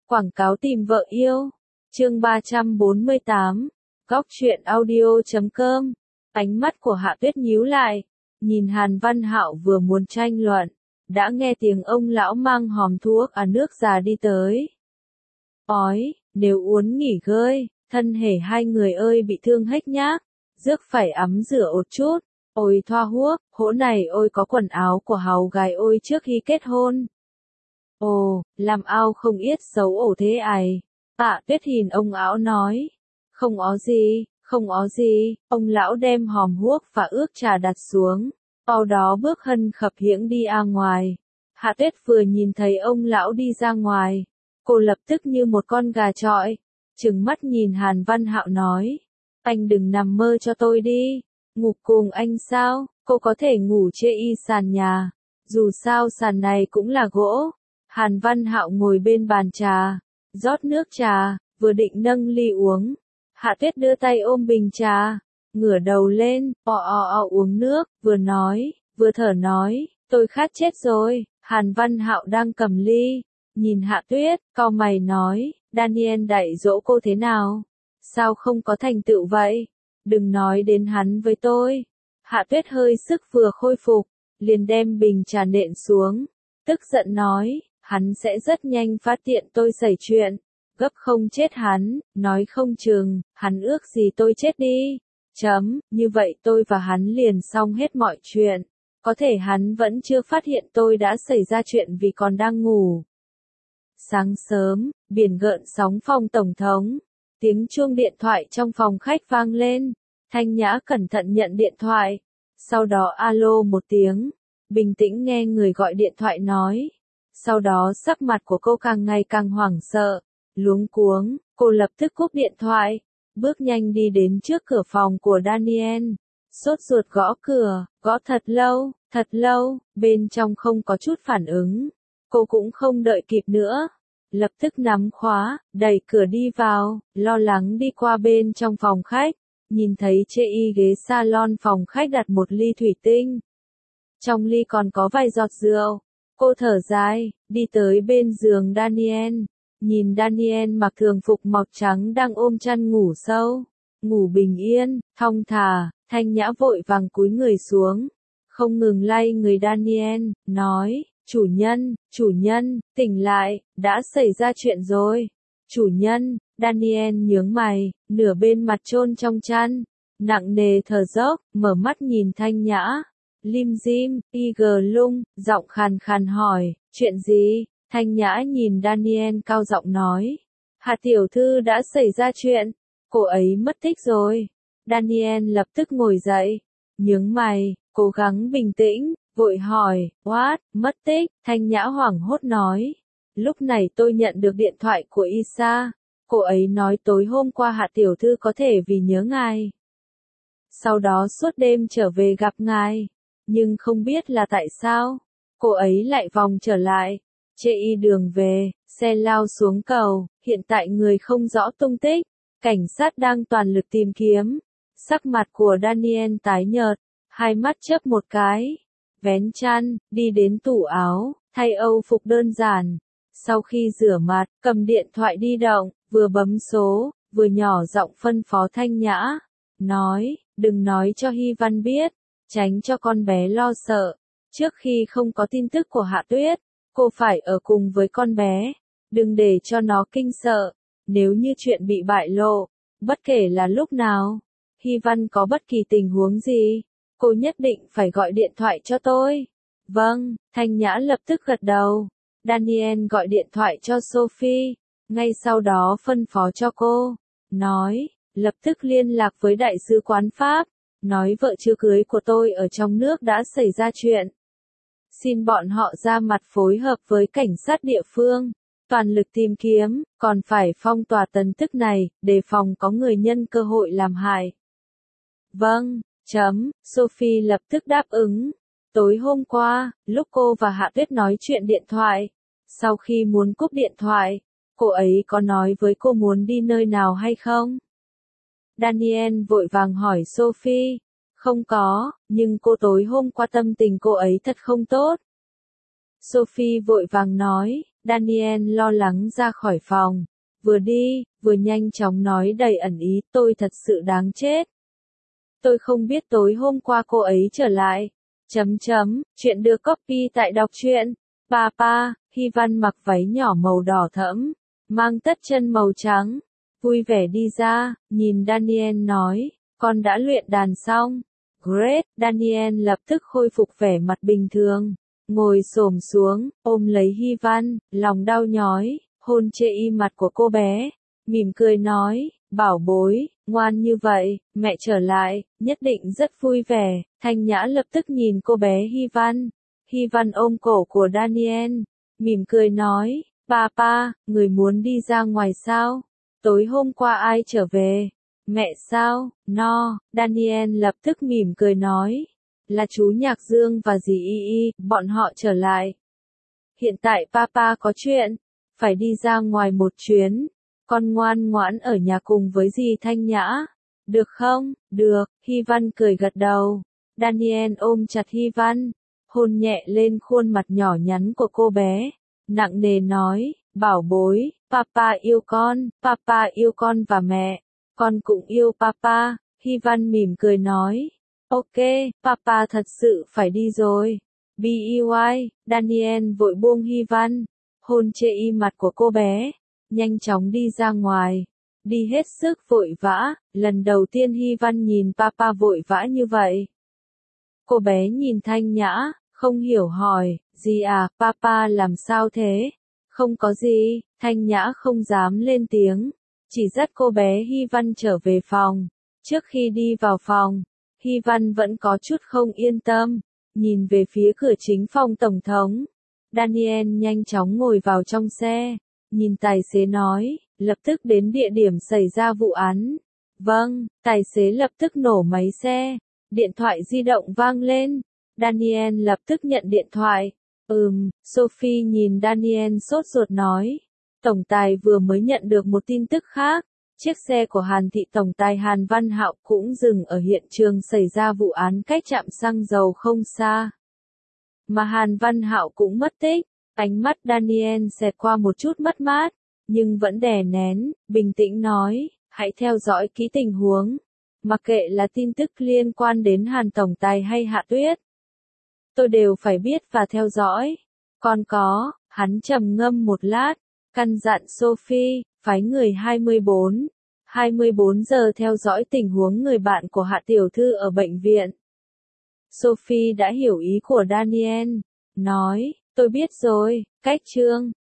Quảng cáo tìm vợ yêu. Chương 348. Góc truyện audio.com. Ánh mắt của Hạ Tuyết nhíu lại, nhìn Hàn Văn Hạo vừa muốn tranh luận, đã nghe tiếng ông lão mang hòm thuốc nước già đi tới. Ói, nếu uốn nghỉ ngơi, thân thể hai người ơi bị thương hết nhác, rước phải ấm rửa một chút. Ôi thoa huốc, hỗ này ôi có quần áo của hầu gái ôi trước khi kết hôn. Ồ, làm ao không yết xấu ổ thế ài. Tạ Tuyết nhìn ông áo nói. Không ó gì, ông lão đem hòm huốc và ước trà đặt xuống. Sau đó bước hân khập hiễng đi ra ngoài. Hạ Tuyết vừa nhìn thấy ông lão đi ra ngoài, cô lập tức như một con gà trọi, trừng mắt nhìn Hàn Văn Hạo nói. Anh đừng nằm mơ cho tôi đi. Ngủ cùng anh sao? Cô có thể ngủ trên sàn nhà. Dù sao sàn này cũng là gỗ. Hàn Văn Hạo ngồi bên bàn trà, rót nước trà, vừa định nâng ly uống. Hạ Tuyết đưa tay ôm bình trà, ngửa đầu lên, uống nước, vừa thở nói, tôi khát chết rồi. Hàn Văn Hạo đang cầm ly, nhìn Hạ Tuyết, cau mày nói, Daniel dạy dỗ cô thế nào? Sao không có thành tựu vậy? Đừng nói đến hắn với tôi. Hạ Tuyết hơi sức vừa khôi phục, liền đem bình trà nện xuống, tức giận nói, hắn sẽ rất nhanh phát hiện tôi xảy chuyện, gấp không chết hắn, nói không chừng, hắn ước gì tôi chết đi. Như vậy tôi và hắn liền xong hết mọi chuyện. Có thể hắn vẫn chưa phát hiện tôi đã xảy ra chuyện vì còn đang ngủ. Sáng sớm, biển gợn sóng phòng tổng thống. Tiếng chuông điện thoại trong phòng khách vang lên. Thanh Nhã cẩn thận nhận điện thoại. Sau đó alo một tiếng. Bình tĩnh nghe người gọi điện thoại nói. Sau đó sắc mặt của cô càng ngày càng hoảng sợ, luống cuống, cô lập tức cúp điện thoại, bước nhanh đi đến trước cửa phòng của Daniel. Sốt ruột gõ cửa, gõ thật lâu, bên trong không có chút phản ứng. Cô cũng không đợi kịp nữa, lập tức nắm khóa, đẩy cửa đi vào, lo lắng đi qua bên trong phòng khách, nhìn thấy trên ghế salon phòng khách đặt một ly thủy tinh. Trong ly còn có vài giọt rượu. Cô thở dài, đi tới bên giường Daniel, nhìn Daniel mặc thường phục màu trắng đang ôm chăn ngủ sâu, ngủ bình yên, thong thả. Thanh Nhã vội vàng cúi người xuống, không ngừng lay người Daniel, nói, chủ nhân, tỉnh lại, đã xảy ra chuyện rồi. Chủ nhân, Daniel nhướng mày, nửa bên mặt chôn trong chăn, nặng nề thở dốc, mở mắt nhìn Thanh Nhã. Lim dim, lung, giọng khàn khàn hỏi, chuyện gì? Thanh Nhã nhìn Daniel cao giọng nói. Hạ tiểu thư đã xảy ra chuyện, cô ấy mất tích rồi. Daniel lập tức ngồi dậy, nhướng mày, cố gắng bình tĩnh, vội hỏi, what, mất tích? Thanh Nhã hoảng hốt nói. Lúc này tôi nhận được điện thoại của Isa, cô ấy nói tối hôm qua Hạ tiểu thư có thể vì nhớ ngài. Sau đó suốt đêm trở về gặp ngài. Nhưng không biết là tại sao, cô ấy lại vòng trở lại. Trên đường về, xe lao xuống cầu, hiện tại người không rõ tung tích. Cảnh sát đang toàn lực tìm kiếm. Sắc mặt của Daniel tái nhợt, hai mắt chớp một cái. Vén chăn, đi đến tủ áo, thay âu phục đơn giản. Sau khi rửa mặt, cầm điện thoại di động, vừa bấm số, vừa nhỏ giọng phân phó Thanh Nhã. Nói, đừng nói cho Hy Văn biết. Tránh cho con bé lo sợ. Trước khi không có tin tức của Hạ Tuyết, cô phải ở cùng với con bé. Đừng để cho nó kinh sợ. Nếu như chuyện bị bại lộ, bất kể là lúc nào, Hy Văn có bất kỳ tình huống gì, cô nhất định phải gọi điện thoại cho tôi. Vâng, Thanh Nhã lập tức gật đầu. Daniel gọi điện thoại cho Sophie, ngay sau đó phân phó cho cô. Nói, lập tức liên lạc với đại sứ quán Pháp. Nói vợ chưa cưới của tôi ở trong nước đã xảy ra chuyện. Xin bọn họ ra mặt phối hợp với cảnh sát địa phương, toàn lực tìm kiếm, còn phải phong tỏa tin tức này, đề phòng có người nhân cơ hội làm hại. Vâng, Sophie lập tức đáp ứng. Tối hôm qua, lúc cô và Hạ Tuyết nói chuyện điện thoại, sau khi muốn cúp điện thoại, cô ấy có nói với cô muốn đi nơi nào hay không? Daniel vội vàng hỏi Sophie. Không có, nhưng cô tối hôm qua tâm tình cô ấy thật không tốt. Sophie vội vàng nói, Daniel lo lắng ra khỏi phòng. Vừa đi, vừa nhanh chóng nói đầy ẩn ý, tôi thật sự đáng chết. Tôi không biết tối hôm qua cô ấy trở lại. Chuyện được copy tại đọc truyện. Papa, Hy Văn mặc váy nhỏ màu đỏ thẫm, mang tất chân màu trắng, vui vẻ đi ra, nhìn Daniel nói, con đã luyện đàn xong. Great, Daniel lập tức khôi phục vẻ mặt bình thường, ngồi xổm xuống, ôm lấy Hy Văn, lòng đau nhói, hôn chê y mặt của cô bé, mỉm cười nói, bảo bối, ngoan như vậy, mẹ trở lại, nhất định rất vui vẻ. Thanh Nhã lập tức nhìn cô bé Hy Văn. Hy Văn ôm cổ của Daniel, mỉm cười nói, Papa, người muốn đi ra ngoài sao? Tối hôm qua ai trở về? Mẹ sao? No, Daniel lập tức mỉm cười nói, là chú Nhạc Dương và dì Y Y, bọn họ trở lại. Hiện tại Papa có chuyện, phải đi ra ngoài một chuyến, con ngoan ngoãn ở nhà cùng với dì Thanh Nhã. Được không? Được, Hy Văn cười gật đầu. Daniel ôm chặt Hy Văn, hôn nhẹ lên khuôn mặt nhỏ nhắn của cô bé, nặng nề nói, bảo bối, Papa yêu con và mẹ, con cũng yêu Papa. Hy Văn mỉm cười nói, ok, Papa thật sự phải đi rồi. BEY, Daniel vội buông Hy Văn, hôn chê y mặt của cô bé, nhanh chóng đi ra ngoài, đi hết sức vội vã, lần đầu tiên Hy Văn nhìn Papa vội vã như vậy. Cô bé nhìn Thanh Nhã, không hiểu hỏi, gì à, Papa làm sao thế? Không có gì, Thanh Nhã không dám lên tiếng, chỉ dắt cô bé Hy Văn trở về phòng. Trước khi đi vào phòng, Hy Văn vẫn có chút không yên tâm, nhìn về phía cửa chính phòng tổng thống. Daniel nhanh chóng ngồi vào trong xe, nhìn tài xế nói, lập tức đến địa điểm xảy ra vụ án. Vâng, tài xế lập tức nổ máy xe, điện thoại di động vang lên. Daniel lập tức nhận điện thoại. Sophie nhìn Daniel sốt ruột nói, tổng tài vừa mới nhận được một tin tức khác. Chiếc xe của Hàn thị tổng tài Hàn Văn Hạo cũng dừng ở hiện trường xảy ra vụ án cách trạm xăng dầu không xa. Mà Hàn Văn Hạo cũng mất tích. Ánh mắt Daniel xẹt qua một chút mất mát, nhưng vẫn đè nén, bình tĩnh nói, hãy theo dõi kỹ tình huống. Mặc kệ là tin tức liên quan đến Hàn tổng tài hay Hạ Tuyết, tôi đều phải biết và theo dõi. Còn có, hắn trầm ngâm một lát, căn dặn Sophie, phái người 24 giờ theo dõi tình huống người bạn của Hạ tiểu thư ở bệnh viện. Sophie đã hiểu ý của Daniel, nói, tôi biết rồi, cách chương